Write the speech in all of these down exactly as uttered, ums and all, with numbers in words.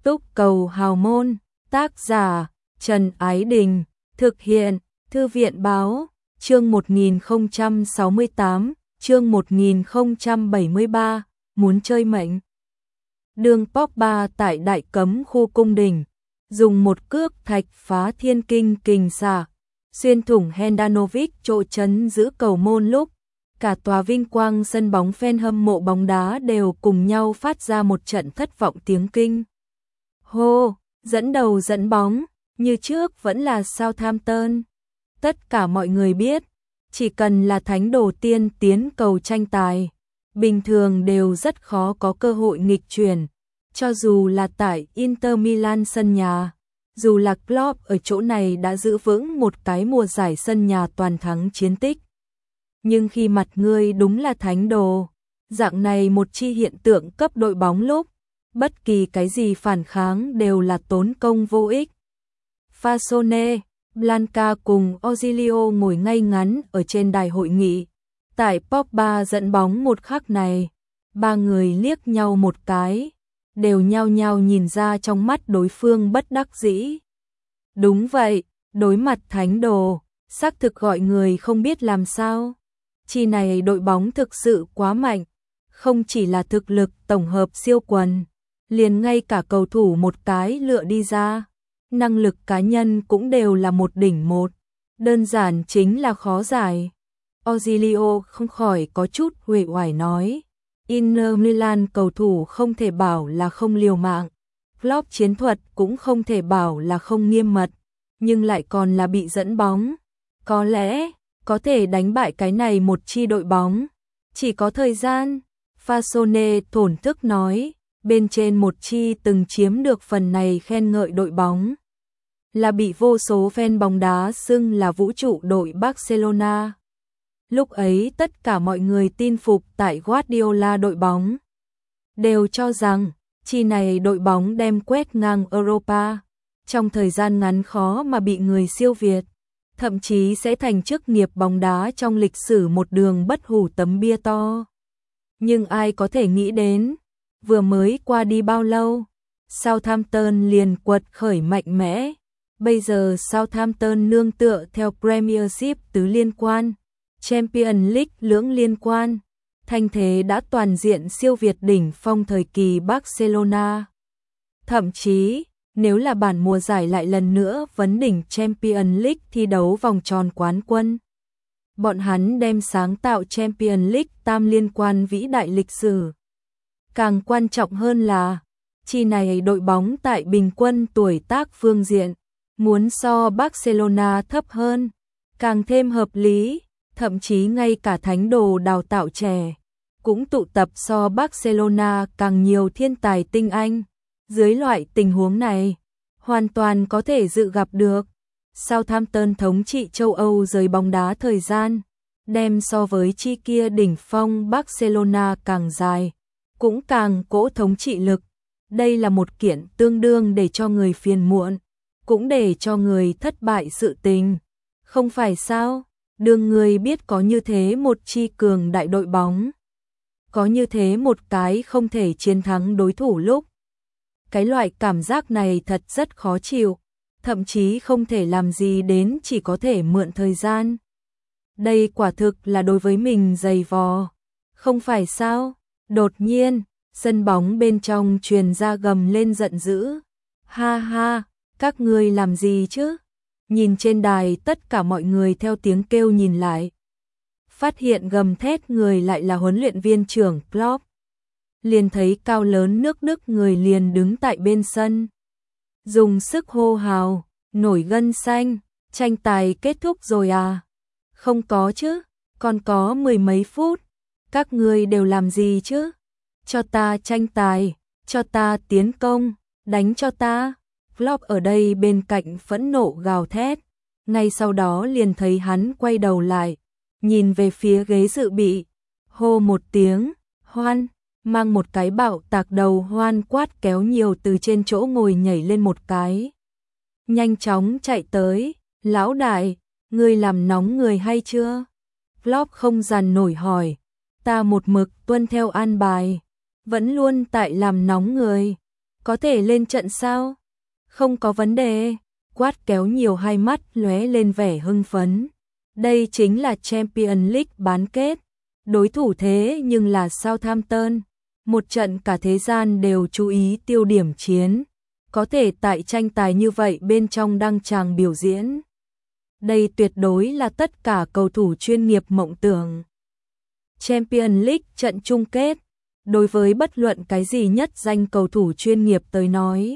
Túc Cầu Hào Môn, tác giả Trần Ái Đình, thực hiện Thư viện Báo, chương một nghìn không trăm sáu mươi tám, chương một nghìn không trăm bảy mươi ba, muốn chơi mệnh. Đường Pogba tại Đại Cấm khu cung đình, dùng một cước thạch phá thiên kinh kình xà, xuyên thủng Handanovic chỗ trấn giữ cầu môn lúc cả tòa vinh quang sân bóng fan hâm mộ bóng đá đều cùng nhau phát ra một trận thất vọng tiếng kinh. Hô, dẫn đầu dẫn bóng, như trước vẫn là Southampton. Tất cả mọi người biết, chỉ cần là thánh đồ tiên tiến cầu tranh tài, bình thường đều rất khó có cơ hội nghịch chuyển, cho dù là tại Inter Milan sân nhà, dù là Klopp ở chỗ này đã giữ vững một cái mùa giải sân nhà toàn thắng chiến tích. Nhưng khi mặt ngươi đúng là thánh đồ, dạng này một chi hiện tượng cấp đội bóng lúc, bất kỳ cái gì phản kháng đều là tốn công vô ích. Fasone, Blanca cùng Ozilio ngồi ngay ngắn ở trên đài hội nghị. Tại Pogba dẫn bóng một khắc này, ba người liếc nhau một cái, đều nhao nhao nhìn ra trong mắt đối phương bất đắc dĩ. Đúng vậy, đối mặt thánh đồ, xác thực gọi người không biết làm sao. Chi này đội bóng thực sự quá mạnh, không chỉ là thực lực tổng hợp siêu quần, liền ngay cả cầu thủ một cái lựa đi ra, năng lực cá nhân cũng đều là một đỉnh một, đơn giản chính là khó giải. Ozilio không khỏi có chút uể oải nói, Inter Milan cầu thủ không thể bảo là không liều mạng, Klopp chiến thuật cũng không thể bảo là không nghiêm mật, nhưng lại còn là bị dẫn bóng. Có lẽ, có thể đánh bại cái này một chi đội bóng, chỉ có thời gian. Fasone thổn thức nói, bên trên một chi từng chiếm được phần này khen ngợi đội bóng, là bị vô số fan bóng đá xưng là vũ trụ đội Barcelona. Lúc ấy tất cả mọi người tin phục tại Guardiola đội bóng, đều cho rằng chi này đội bóng đem quét ngang Europa, trong thời gian ngắn khó mà bị người siêu việt, thậm chí sẽ thành chức nghiệp bóng đá trong lịch sử một đường bất hủ tấm bia to. Nhưng ai có thể nghĩ đến, vừa mới qua đi bao lâu, Southampton liền quật khởi mạnh mẽ. Bây giờ Southampton nương tựa theo Premiership tứ liên quan, Champions League lưỡng liên quan, thanh thế đã toàn diện siêu việt đỉnh phong thời kỳ Barcelona. Thậm chí, nếu là bản mùa giải lại lần nữa vấn đỉnh Champions League thi đấu vòng tròn quán quân, bọn hắn đem sáng tạo Champions League tam liên quan vĩ đại lịch sử. Càng quan trọng hơn là, chi này đội bóng tại bình quân tuổi tác phương diện, muốn so Barcelona thấp hơn, càng thêm hợp lý, thậm chí ngay cả thánh đồ đào tạo trẻ, cũng tụ tập so Barcelona càng nhiều thiên tài tinh anh. Dưới loại tình huống này, hoàn toàn có thể dự gặp được, Southampton thống trị châu Âu giới bóng đá thời gian, đem so với chi kia đỉnh phong Barcelona càng dài, cũng càng cỗ thống trị lực. Đây là một kiện tương đương để cho người phiền muộn, cũng để cho người thất bại sự tình. Không phải sao, đương người biết có như thế một chi cường đại đội bóng, có như thế một cái không thể chiến thắng đối thủ lúc, cái loại cảm giác này thật rất khó chịu, thậm chí không thể làm gì đến chỉ có thể mượn thời gian. Đây quả thực là đối với mình giày vò, không phải sao? Đột nhiên, sân bóng bên trong truyền ra gầm lên giận dữ. Ha ha, các ngươi làm gì chứ? Nhìn trên đài tất cả mọi người theo tiếng kêu nhìn lại. Phát hiện gầm thét người lại là huấn luyện viên trưởng Klopp. Liền thấy cao lớn nước Đức người liền đứng tại bên sân, dùng sức hô hào, nổi gân xanh, tranh tài kết thúc rồi à? Không có chứ, còn có mười mấy phút, các ngươi đều làm gì chứ? Cho ta tranh tài, cho ta tiến công, đánh cho ta. Klopp ở đây bên cạnh phẫn nộ gào thét, ngay sau đó liền thấy hắn quay đầu lại, nhìn về phía ghế dự bị, hô một tiếng, hoan. Mang một cái bạo tạc đầu hoan quát kéo nhiều từ trên chỗ ngồi nhảy lên một cái. Nhanh chóng chạy tới, lão đại, ngươi làm nóng người hay chưa? Klopp không dằn nổi hỏi, ta một mực tuân theo an bài, vẫn luôn tại làm nóng người. Có thể lên trận sao? Không có vấn đề. Quát kéo nhiều hai mắt lóe lên vẻ hưng phấn. Đây chính là Champions League bán kết. Đối thủ thế nhưng là Southampton. Một trận cả thế gian đều chú ý tiêu điểm chiến. Có thể tại tranh tài như vậy bên trong đăng tràng biểu diễn. Đây tuyệt đối là tất cả cầu thủ chuyên nghiệp mộng tưởng. Champions League trận chung kết. Đối với bất luận cái gì nhất danh cầu thủ chuyên nghiệp tới nói,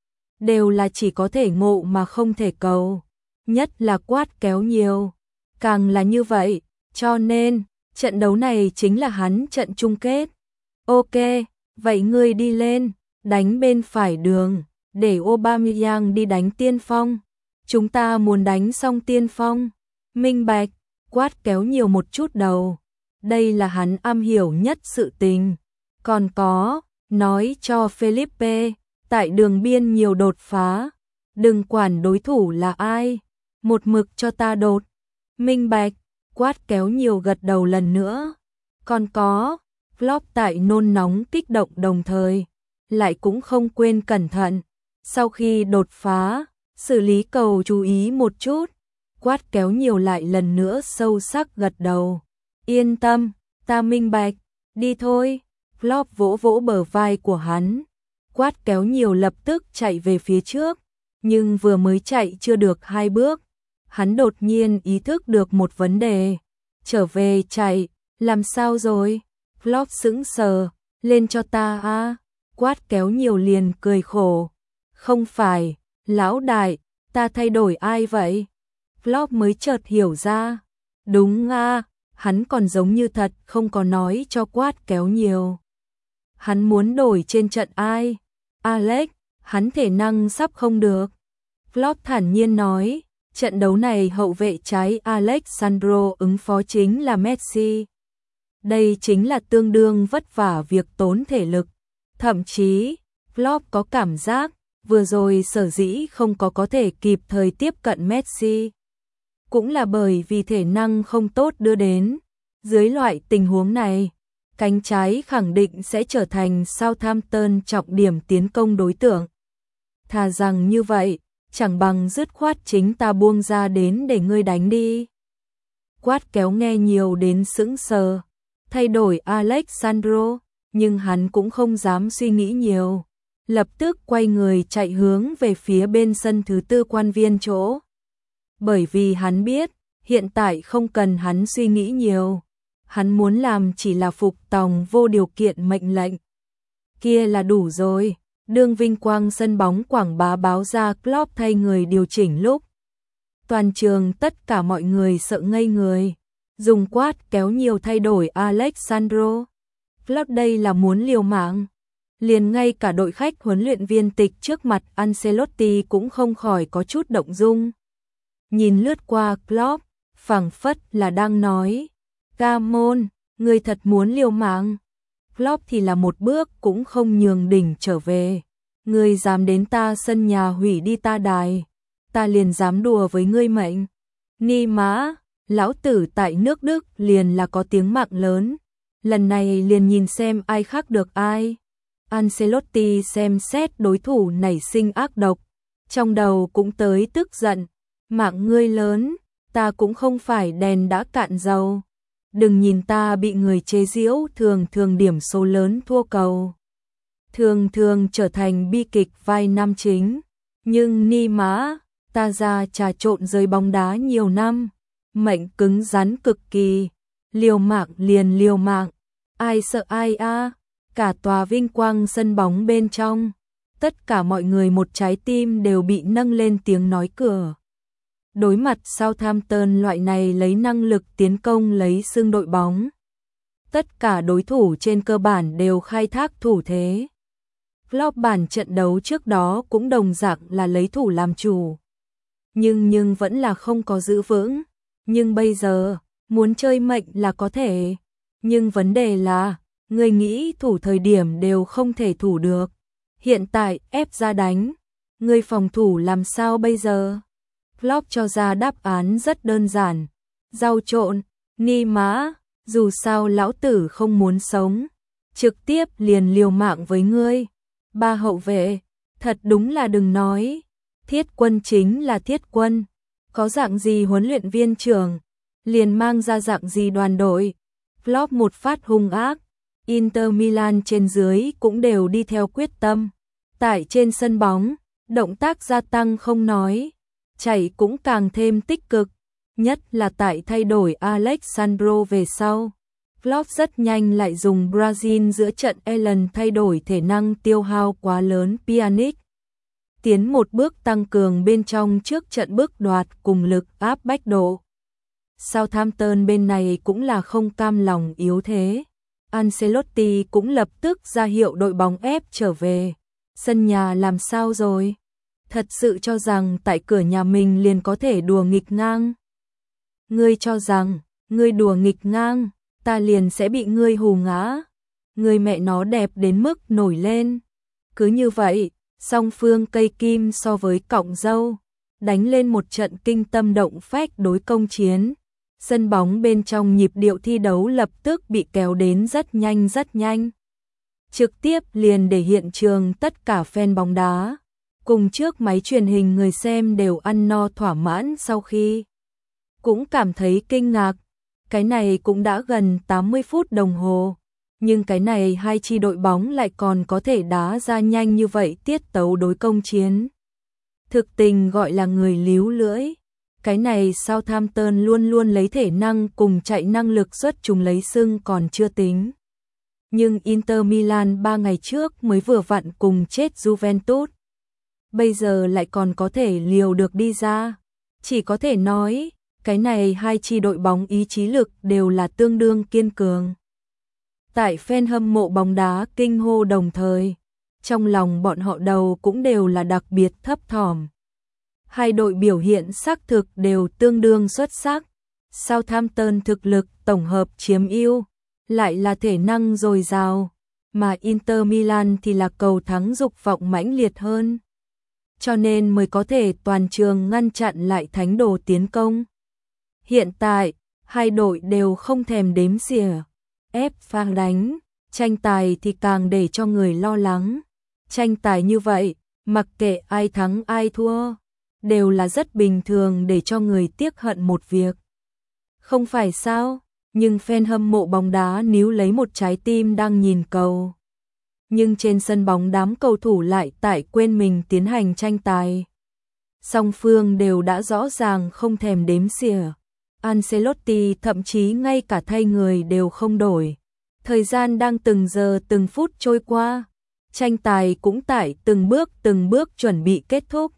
đều là chỉ có thể ngộ mà không thể cầu. Nhất là Quát kéo nhiều. Càng là như vậy, cho nên, trận đấu này chính là hắn trận chung kết. Ok, vậy ngươi đi lên, đánh bên phải đường, để Aubameyang đi đánh tiên phong. Chúng ta muốn đánh xong tiên phong. Minh bạch, Quát kéo nhiều một chút đầu. Đây là hắn am hiểu nhất sự tình. Còn có, nói cho Felipe, tại đường biên nhiều đột phá. Đừng quản đối thủ là ai. Một mực cho ta đột. Minh bạch, Quát kéo nhiều gật đầu lần nữa. Còn có, Klopp tại nôn nóng kích động đồng thời, lại cũng không quên cẩn thận. Sau khi đột phá, xử lý cầu chú ý một chút. Quát kéo nhiều lại lần nữa sâu sắc gật đầu. Yên tâm, ta minh bạch, đi thôi. Klopp vỗ vỗ bờ vai của hắn. Quát kéo nhiều lập tức chạy về phía trước, nhưng vừa mới chạy chưa được hai bước, hắn đột nhiên ý thức được một vấn đề. Trở về chạy, làm sao rồi? Klopp sững sờ, lên cho ta a. Quát kéo nhiều liền cười khổ. Không phải, lão đại, ta thay đổi ai vậy? Klopp mới chợt hiểu ra. Đúng a, hắn còn giống như thật không có nói cho Quát kéo nhiều. Hắn muốn đổi trên trận ai? Alex, hắn thể năng sắp không được. Klopp thản nhiên nói, trận đấu này hậu vệ trái Alexandro ứng phó chính là Messi. Đây chính là tương đương vất vả việc tốn thể lực. Thậm chí, Klopp có cảm giác, vừa rồi sở dĩ không có có thể kịp thời tiếp cận Messi. Cũng là bởi vì thể năng không tốt đưa đến. Dưới loại tình huống này, cánh trái khẳng định sẽ trở thành Southampton trọng điểm tiến công đối tượng. Thà rằng như vậy, chẳng bằng dứt khoát chính ta buông ra đến để ngươi đánh đi. Quát kéo nghe nhiều đến sững sờ. Thay đổi Alexandro, nhưng hắn cũng không dám suy nghĩ nhiều. Lập tức quay người chạy hướng về phía bên sân thứ tư quan viên chỗ. Bởi vì hắn biết, hiện tại không cần hắn suy nghĩ nhiều. Hắn muốn làm chỉ là phục tòng vô điều kiện mệnh lệnh. Kia là đủ rồi. Đương vinh quang sân bóng quảng bá báo ra Klopp thay người điều chỉnh lúc. Toàn trường tất cả mọi người sợ ngây người. Dùng Quát kéo nhiều thay đổi Alexandro. Klopp đây là muốn liều mạng. Liền ngay cả đội khách huấn luyện viên tịch trước mặt Ancelotti cũng không khỏi có chút động dung. Nhìn lướt qua Klopp, phảng phất là đang nói. Gamon, người thật muốn liều mạng. Klopp thì là một bước cũng không nhường đỉnh trở về. Ngươi dám đến ta sân nhà hủy đi ta đài, ta liền dám đùa với ngươi mệnh. Ni mã, lão tử tại nước Đức liền là có tiếng mạng lớn. Lần này liền nhìn xem ai khác được ai. Ancelotti xem xét đối thủ nảy sinh ác độc, trong đầu cũng tới tức giận. Mạng ngươi lớn, ta cũng không phải đèn đã cạn dầu. Đừng nhìn ta bị người chế giễu thường thường điểm số lớn thua cầu. Thường thường trở thành bi kịch vai nam chính. Nhưng ni mã, ta ra trà trộn giới bóng đá nhiều năm. Mệnh cứng rắn cực kỳ. Liều mạng liền liều mạng. Ai sợ ai a? Cả tòa vinh quang sân bóng bên trong. Tất cả mọi người một trái tim đều bị nâng lên tiếng nói cửa. Đối mặt Southampton loại này lấy năng lực tiến công lấy xương đội bóng. Tất cả đối thủ trên cơ bản đều khai thác thủ thế. Klopp bản trận đấu trước đó cũng đồng dạng là lấy thủ làm chủ. Nhưng nhưng vẫn là không có giữ vững. Nhưng bây giờ, muốn chơi mệnh là có thể. Nhưng vấn đề là, người nghĩ thủ thời điểm đều không thể thủ được. Hiện tại ép ra đánh. Người phòng thủ làm sao bây giờ? Klopp cho ra đáp án rất đơn giản. Rau trộn, ni mã, dù sao lão tử không muốn sống. Trực tiếp liền liều mạng với ngươi. Ba hậu vệ, thật đúng là đừng nói. Thiết Quân chính là Thiết Quân. Có dạng gì huấn luyện viên trưởng, liền mang ra dạng gì đoàn đội. Klopp một phát hung ác, Inter Milan trên dưới cũng đều đi theo quyết tâm. Tại trên sân bóng, động tác gia tăng không nói, chạy cũng càng thêm tích cực, nhất là tại thay đổi Alexandro về sau. Klopp rất nhanh lại dùng Brazil giữa trận Allen thay đổi thể năng tiêu hao quá lớn Pjanic. Tiến một bước tăng cường bên trong trước trận bước đoạt cùng lực áp bách độ. Southampton bên này cũng là không cam lòng yếu thế. Ancelotti cũng lập tức ra hiệu đội bóng ép trở về. Sân nhà làm sao rồi? Thật sự cho rằng tại cửa nhà mình liền có thể đùa nghịch ngang. Ngươi cho rằng, ngươi đùa nghịch ngang, ta liền sẽ bị ngươi hù ngã. Ngươi mẹ nó đẹp đến mức nổi lên. Cứ như vậy, song phương cây kim so với cọng dâu, đánh lên một trận kinh tâm động phách đối công chiến. Sân bóng bên trong nhịp điệu thi đấu lập tức bị kéo đến rất nhanh rất nhanh. Trực tiếp liền để hiện trường tất cả fan bóng đá, cùng trước máy truyền hình người xem đều ăn no thỏa mãn sau khi. Cũng cảm thấy kinh ngạc, cái này cũng đã gần tám mươi phút đồng hồ. Nhưng cái này hai chi đội bóng lại còn có thể đá ra nhanh như vậy tiết tấu đối công chiến. Thực tình gọi là người líu lưỡi. Cái này Southampton luôn luôn lấy thể năng cùng chạy năng lực xuất chúng lấy sưng còn chưa tính. Nhưng Inter Milan ba ngày trước mới vừa vặn cùng chết Juventus. Bây giờ lại còn có thể liều được đi ra. Chỉ có thể nói, cái này hai chi đội bóng ý chí lực đều là tương đương kiên cường. Tại fan hâm mộ bóng đá kinh hô đồng thời, trong lòng bọn họ đầu cũng đều là đặc biệt thấp thỏm. Hai đội biểu hiện xác thực đều tương đương xuất sắc. Southampton thực lực tổng hợp chiếm ưu, lại là thể năng dồi dào, mà Inter Milan thì là cầu thắng dục vọng mãnh liệt hơn. Cho nên mới có thể toàn trường ngăn chặn lại thánh đồ tiến công. Hiện tại, hai đội đều không thèm đếm xỉa, ép phang đánh, tranh tài thì càng để cho người lo lắng. Tranh tài như vậy, mặc kệ ai thắng ai thua, đều là rất bình thường để cho người tiếc hận một việc. Không phải sao, nhưng fan hâm mộ bóng đá níu lấy một trái tim đang nhìn cầu. Nhưng trên sân bóng đám cầu thủ lại tại quên mình tiến hành tranh tài. Song phương đều đã rõ ràng không thèm đếm xỉa. Ancelotti thậm chí ngay cả thay người đều không đổi. Thời gian đang từng giờ từng phút trôi qua. Tranh tài cũng tại từng bước từng bước chuẩn bị kết thúc.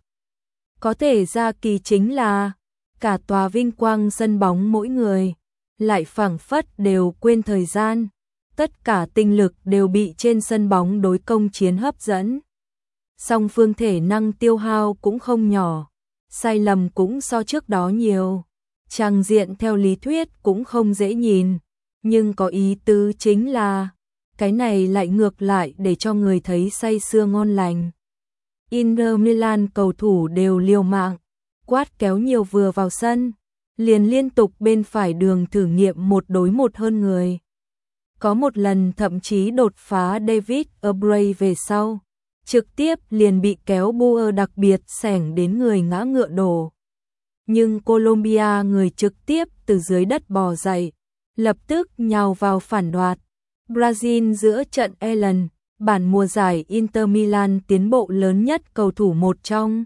Có thể ra kỳ chính là cả tòa vinh quang sân bóng mỗi người lại phảng phất đều quên thời gian. Tất cả tinh lực đều bị trên sân bóng đối công chiến hấp dẫn. Song phương thể năng tiêu hao cũng không nhỏ, sai lầm cũng so trước đó nhiều. Tràng diện theo lý thuyết cũng không dễ nhìn, nhưng có ý tứ chính là cái này lại ngược lại để cho người thấy say sưa ngon lành. Inter Milan cầu thủ đều liều mạng, quát kéo nhiều vừa vào sân, liền liên tục bên phải đường thử nghiệm một đối một hơn người. Có một lần thậm chí đột phá David Obray về sau, trực tiếp liền bị kéo bua đặc biệt xẻng đến người ngã ngựa đổ. Nhưng Colombia người trực tiếp từ dưới đất bò dậy, lập tức nhào vào phản đoạt. Brazil giữa trận Allen, bản mùa giải Inter Milan tiến bộ lớn nhất cầu thủ một trong.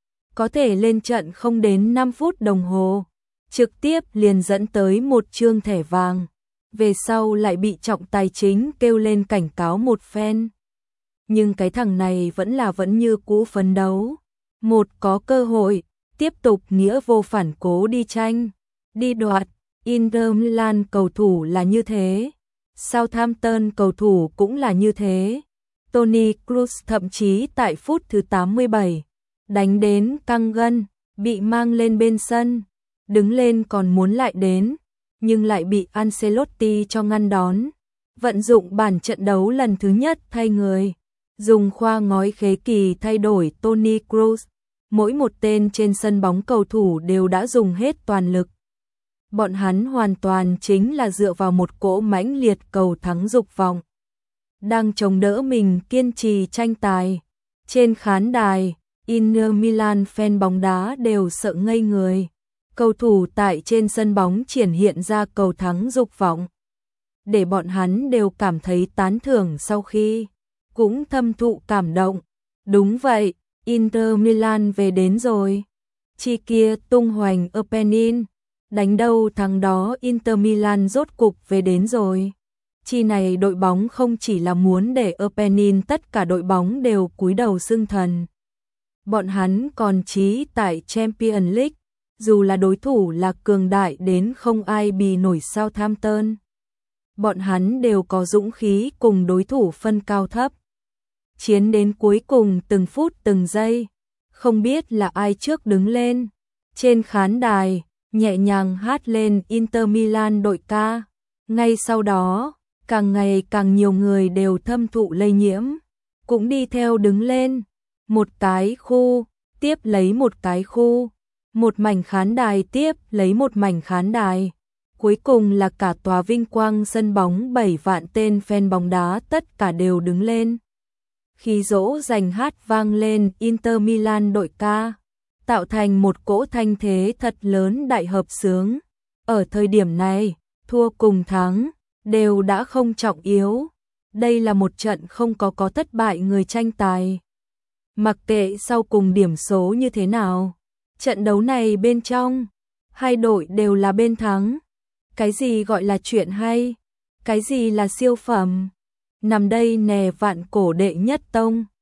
Có thể lên trận không đến năm phút đồng hồ, trực tiếp liền dẫn tới một chương thẻ vàng. Về sau lại bị trọng tài chính kêu lên cảnh cáo một phen. Nhưng cái thằng này vẫn là vẫn như cũ phấn đấu. Một có cơ hội, tiếp tục nghĩa vô phản cố đi tranh, đi đoạt. Inter Milan cầu thủ là như thế. Southampton cầu thủ cũng là như thế. Toni Kroos thậm chí tại phút thứ tám mươi bảy, đánh đến căng gân, bị mang lên bên sân. Đứng lên còn muốn lại đến, nhưng lại bị Ancelotti cho ngăn đón. Vận dụng bản trận đấu lần thứ nhất thay người, dùng khoa ngói khế kỳ thay đổi Toni Kroos. Mỗi một tên trên sân bóng cầu thủ đều đã dùng hết toàn lực. Bọn hắn hoàn toàn chính là dựa vào một cỗ mãnh liệt cầu thắng dục vọng. đang chống đỡ mình kiên trì tranh tài. Trên khán đài, Inter Milan fan bóng đá đều sợ ngây người. Cầu thủ tại trên sân bóng triển hiện ra cầu thắng dục vọng, để bọn hắn đều cảm thấy tán thưởng sau khi cũng thâm thụ cảm động. Đúng vậy, Inter Milan về đến rồi. Chi kia tung hoành Apennin, đánh đâu thắng đó, Inter Milan rốt cục về đến rồi. Chi này đội bóng không chỉ là muốn để Apennin, tất cả đội bóng đều cúi đầu xưng thần. Bọn hắn còn chí tại Champions League, dù là đối thủ là cường đại đến không ai bì nổi Southampton. Bọn hắn đều có dũng khí cùng đối thủ phân cao thấp. Chiến đến cuối cùng từng phút từng giây, không biết là ai trước đứng lên. Trên khán đài, nhẹ nhàng hát lên Inter Milan đội ca. Ngay sau đó, càng ngày càng nhiều người đều thâm thụ lây nhiễm, cũng đi theo đứng lên. Một cái khu, tiếp lấy một cái khu. Một mảnh khán đài tiếp lấy một mảnh khán đài. Cuối cùng là cả tòa vinh quang sân bóng bảy vạn tên fan bóng đá tất cả đều đứng lên. Khi dỗ dành hát vang lên Inter Milan đội ca, tạo thành một cỗ thanh thế thật lớn đại hợp xướng. Ở thời điểm này, thua cùng thắng đều đã không trọng yếu. Đây là một trận không có có thất bại người tranh tài. Mặc kệ sau cùng điểm số như thế nào, trận đấu này bên trong, hai đội đều là bên thắng. Cái gì gọi là chuyện hay? Cái gì là siêu phẩm? Nằm đây nè vạn cổ đệ nhất tông.